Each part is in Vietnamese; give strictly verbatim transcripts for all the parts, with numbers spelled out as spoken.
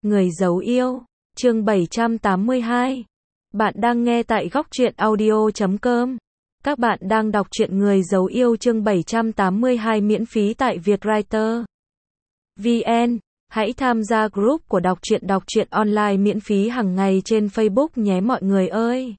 Người giấu yêu, chương bảy trăm tám mươi hai. Bạn đang nghe tại góc truyện audio chấm com. Các bạn đang đọc truyện Người giấu yêu chương bảy trăm tám mươi hai miễn phí tại Vietwriter vê en. Hãy tham gia group của đọc truyện đọc truyện online miễn phí hàng ngày trên Facebook nhé mọi người ơi.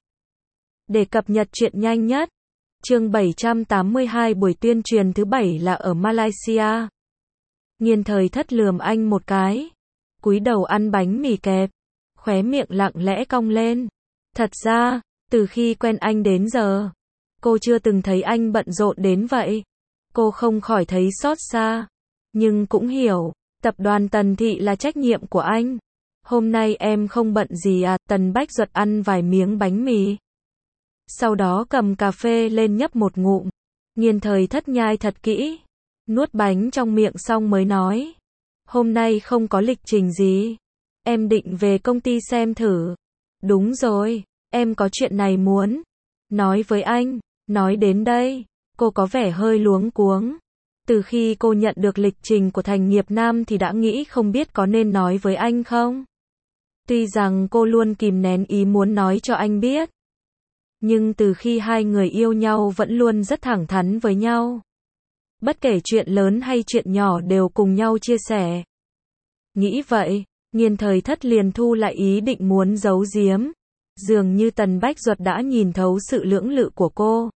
Để cập nhật truyện nhanh nhất. Chương bảy trăm tám mươi hai buổi tuyên truyền thứ bảy là ở Malaysia. Nghiên Thời Thất lườm anh một cái, cúi đầu ăn bánh mì kẹp, khóe miệng lặng lẽ cong lên. Thật ra, từ khi quen anh đến giờ, cô chưa từng thấy anh bận rộn đến vậy. Cô không khỏi thấy xót xa, nhưng cũng hiểu, tập đoàn Tần Thị là trách nhiệm của anh. Hôm nay em không bận gì à? Tần Bách Duật ăn vài miếng bánh mì, sau đó cầm cà phê lên nhấp một ngụm. Nghiên Thời Thất nhai thật kỹ, nuốt bánh trong miệng xong mới nói, hôm nay không có lịch trình gì, em định về công ty xem thử. Đúng rồi, em có chuyện này muốn nói với anh. Nói đến đây, cô có vẻ hơi luống cuống. Từ khi cô nhận được lịch trình của Thành Nghiệp Nam thì đã nghĩ không biết có nên nói với anh không. Tuy rằng cô luôn kìm nén ý muốn nói cho anh biết, nhưng từ khi hai người yêu nhau vẫn luôn rất thẳng thắn với nhau. Bất kể chuyện lớn hay chuyện nhỏ đều cùng nhau chia sẻ. Nghĩ vậy, Nghiên Thời Thất liền thu lại ý định muốn giấu giếm. Dường như Tần Bách Duật đã nhìn thấu sự lưỡng lự của cô.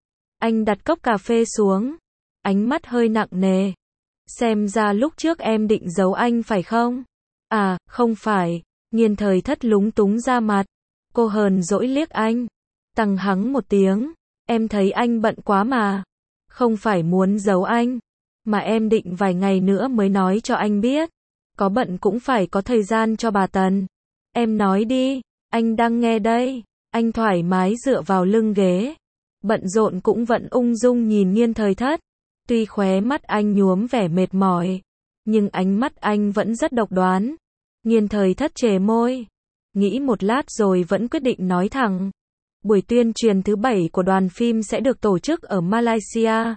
Anh đặt cốc cà phê xuống, ánh mắt hơi nặng nề. Xem ra lúc trước em định giấu anh phải không? À, không phải. Nghiên Thời Thất lúng túng ra mặt. Cô hờn dỗi liếc anh, tằng hắng một tiếng. Em thấy anh bận quá mà. Không phải muốn giấu anh, mà em định vài ngày nữa mới nói cho anh biết. Có bận cũng phải có thời gian cho bà Tần. Em nói đi, anh đang nghe đây. Anh thoải mái dựa vào lưng ghế, bận rộn cũng vẫn ung dung nhìn Nghiên Thời Thất. Tuy khóe mắt anh nhuốm vẻ mệt mỏi, nhưng ánh mắt anh vẫn rất độc đoán. Nghiên Thời Thất chề môi, nghĩ một lát rồi vẫn quyết định nói thẳng. Buổi tuyên truyền thứ bảy của đoàn phim sẽ được tổ chức ở Malaysia.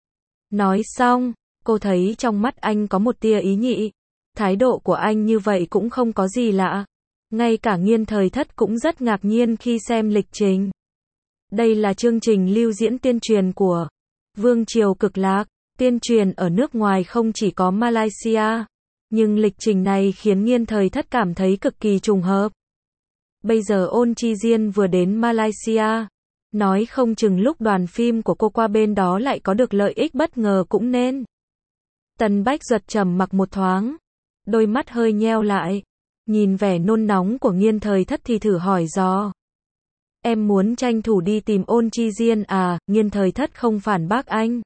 Nói xong, cô thấy trong mắt anh có một tia ý nhị. Thái độ của anh như vậy cũng không có gì lạ. Ngay cả Nghiên Thời Thất cũng rất ngạc nhiên khi xem lịch trình. Đây là chương trình lưu diễn tuyên truyền của Vương Triều Cực Lạc. Tuyên truyền ở nước ngoài không chỉ có Malaysia, nhưng lịch trình này khiến Nghiên Thời Thất cảm thấy cực kỳ trùng hợp. Bây giờ Ôn Chi Diên vừa đến Malaysia, nói không chừng lúc đoàn phim của cô qua bên đó lại có được lợi ích bất ngờ cũng nên. Tần Bách Duật trầm mặc một thoáng, đôi mắt hơi nheo lại, nhìn vẻ nôn nóng của Nghiên Thời Thất thì thử hỏi dò. Em muốn tranh thủ đi tìm Ôn Chi Diên à? Nghiên Thời Thất không phản bác anh.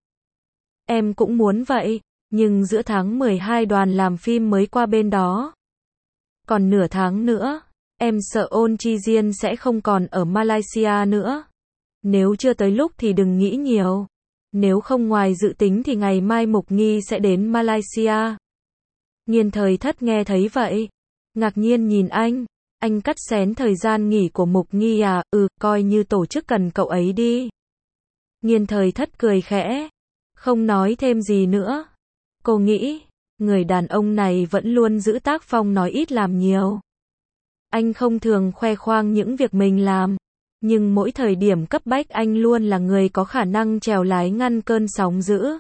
Em cũng muốn vậy, nhưng giữa tháng mười hai đoàn làm phim mới qua bên đó. Còn nửa tháng nữa, em sợ Ôn Chi Diên sẽ không còn ở Malaysia nữa. Nếu chưa tới lúc thì đừng nghĩ nhiều. Nếu không ngoài dự tính thì ngày mai Mục Nghi sẽ đến Malaysia. Nghiên Thời Thất nghe thấy vậy, ngạc nhiên nhìn anh. Anh cắt xén thời gian nghỉ của Mục Nghi à? Ừ, coi như tổ chức cần cậu ấy đi. Nghiên Thời Thất cười khẽ, không nói thêm gì nữa. Cô nghĩ, người đàn ông này vẫn luôn giữ tác phong nói ít làm nhiều. Anh không thường khoe khoang những việc mình làm, nhưng mỗi thời điểm cấp bách anh luôn là người có khả năng chèo lái ngăn cơn sóng dữ.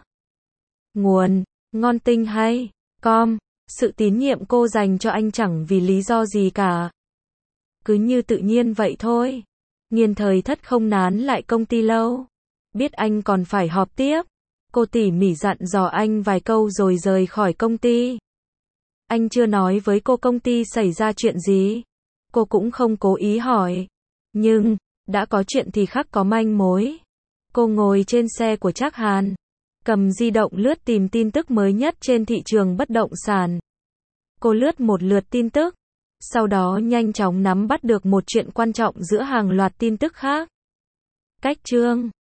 Nguồn: ngon tinh hay com. Sự tín nhiệm cô dành cho anh chẳng vì lý do gì cả, cứ như tự nhiên vậy thôi. Nghiên Thời Thất không nán lại công ty lâu, biết anh còn phải họp tiếp. Cô tỉ mỉ dặn dò anh vài câu rồi rời khỏi công ty. Anh chưa nói với cô công ty xảy ra chuyện gì. Cô cũng không cố ý hỏi. Nhưng, đã có chuyện thì khắc có manh mối. Cô ngồi trên xe của Trác Hàn, cầm di động lướt tìm tin tức mới nhất trên thị trường bất động sản. Cô lướt một lượt tin tức, sau đó nhanh chóng nắm bắt được một chuyện quan trọng giữa hàng loạt tin tức khác. Cách chương